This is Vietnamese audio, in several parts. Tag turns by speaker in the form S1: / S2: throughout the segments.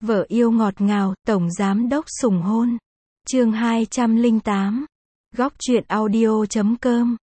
S1: Vợ yêu ngọt ngào, tổng giám đốc sủng hôn. Chương 208. Góc truyện audio.com.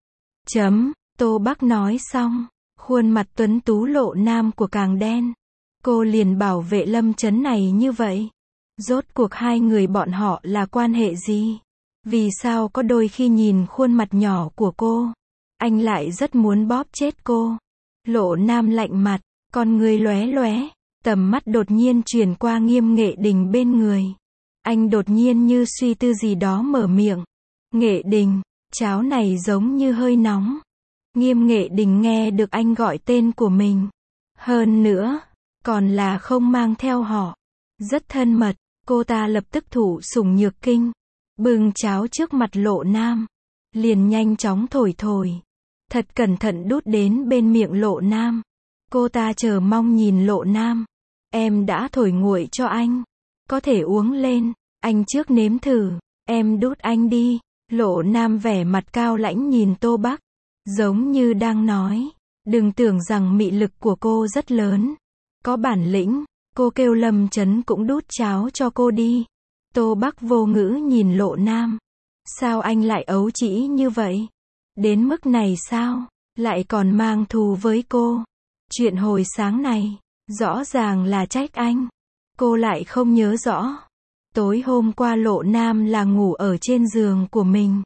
S1: Tô Bắc nói xong, khuôn mặt tuấn tú Lộ Nam của càng đen. Cô liền bảo vệ Lâm Chấn này như vậy. Rốt cuộc hai người bọn họ là quan hệ gì? Vì sao có đôi khi nhìn khuôn mặt nhỏ của cô, anh lại rất muốn bóp chết cô? Lộ Nam lạnh mặt, con người lóe lóe, tầm mắt đột nhiên chuyển qua Nghiêm Nghệ Đình bên người. Anh đột nhiên như suy tư gì đó mở miệng. Nghệ Đình, cháo này giống như hơi nóng. Nghiêm Nghệ Đình nghe được anh gọi tên của mình. Hơn nữa, còn là không mang theo họ. Rất thân mật, cô ta lập tức thủ sủng nhược kinh. Bưng cháo trước mặt Lộ Nam. Liền nhanh chóng thổi thổi. Thật cẩn thận đút đến bên miệng Lộ Nam. Cô ta chờ mong nhìn Lộ Nam. Em đã thổi nguội cho anh. Có thể uống lên, anh trước nếm thử. Em đút anh đi. Lộ Nam vẻ mặt cao lãnh nhìn Tô Bắc. Giống như đang nói, đừng tưởng rằng mị lực của cô rất lớn. Có bản lĩnh, cô kêu Lâm Chấn cũng đút cháo cho cô đi. Tô Bắc vô ngữ nhìn Lộ Nam. Sao anh lại ấu trĩ như vậy? Đến mức này sao? Lại còn mang thù với cô. Chuyện hồi sáng này, rõ ràng là trách anh. Cô lại không nhớ rõ. Tối hôm qua Lộ Nam là ngủ ở trên giường của mình.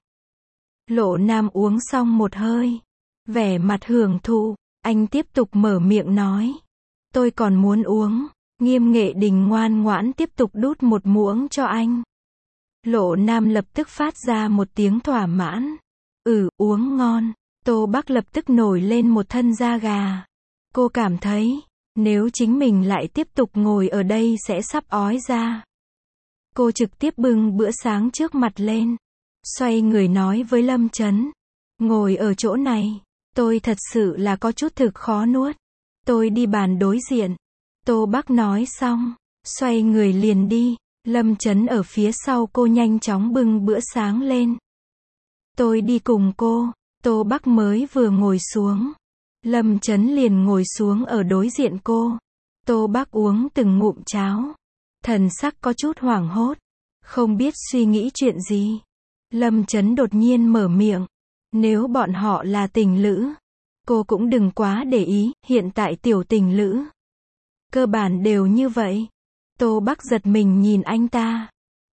S1: Lộ Nam uống xong một hơi. Vẻ mặt hưởng thụ, anh tiếp tục mở miệng nói. Tôi còn muốn uống. Nghiêm Nghệ Đình ngoan ngoãn tiếp tục đút một muỗng cho anh. Lộ Nam lập tức phát ra một tiếng thỏa mãn. Uống ngon. Tô Bắc lập tức nổi lên một thân da gà. Cô cảm thấy, nếu chính mình lại tiếp tục ngồi ở đây sẽ sắp ói ra. Cô trực tiếp bưng bữa sáng trước mặt lên. Xoay người nói với Lâm Chấn. Ngồi ở chỗ này, tôi thật sự là có chút thực khó nuốt. Tôi đi bàn đối diện. Tô Bắc nói xong, xoay người liền đi. Lâm Chấn ở phía sau cô nhanh chóng bưng bữa sáng lên. Tôi đi cùng cô. Tô Bắc mới vừa ngồi xuống. Lâm Chấn liền ngồi xuống ở đối diện cô. Tô Bắc uống từng ngụm cháo. Thần sắc có chút hoảng hốt. Không biết suy nghĩ chuyện gì. Lâm Chấn đột nhiên mở miệng. Nếu bọn họ là tình lữ, cô cũng đừng quá để ý, hiện tại tiểu tình lữ cơ bản đều như vậy. Tô Bắc giật mình nhìn anh ta.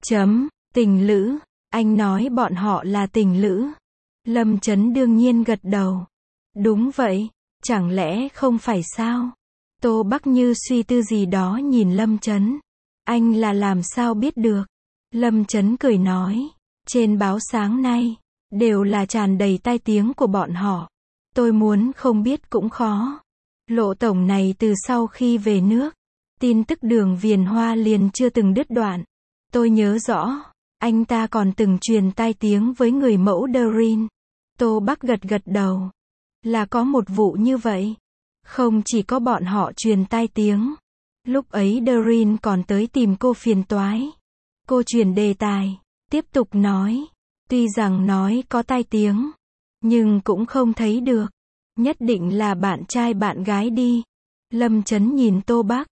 S1: Tình lữ, anh nói bọn họ là tình lữ. Lâm Chấn đương nhiên gật đầu. Đúng vậy, chẳng lẽ không phải sao? Tô Bắc như suy tư gì đó nhìn Lâm Chấn. Anh là làm sao biết được? Lâm Chấn cười nói. Trên báo sáng nay, đều là tràn đầy tai tiếng của bọn họ. Tôi muốn không biết cũng khó. Lộ tổng này từ sau khi về nước, tin tức Đường Viền Hoa liền chưa từng đứt đoạn. Tôi nhớ rõ, anh ta còn từng truyền tai tiếng với người mẫu Doreen. Tô Bắc gật gật đầu. Là có một vụ như vậy. Không chỉ có bọn họ truyền tai tiếng. Lúc ấy Doreen còn tới tìm cô phiền toái. Cô chuyển đề tài, tiếp tục nói. Tuy rằng nói có tai tiếng, nhưng cũng không thấy được. Nhất định là bạn trai bạn gái đi. Lâm Chấn nhìn Tô Bắc.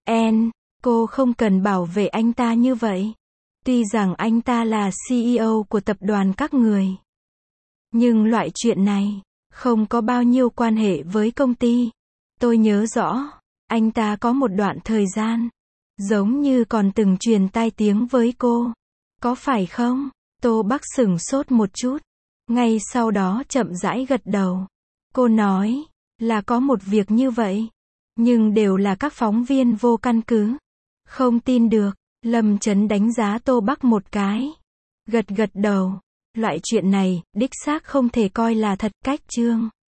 S1: Cô không cần bảo vệ anh ta như vậy. Tuy rằng anh ta là CEO của tập đoàn các người. Nhưng loại chuyện này, không có bao nhiêu quan hệ với công ty. Tôi nhớ rõ, anh ta có một đoạn thời gian, giống như còn từng truyền tai tiếng với cô. Có phải không? Tô Bắc sửng sốt một chút. Ngay sau đó chậm rãi gật đầu. Cô nói, là có một việc như vậy. Nhưng đều là các phóng viên vô căn cứ. Không tin được. Lâm Chấn đánh giá Tô Bắc một cái. Gật gật đầu. Loại chuyện này, đích xác không thể coi là thật. Cách chương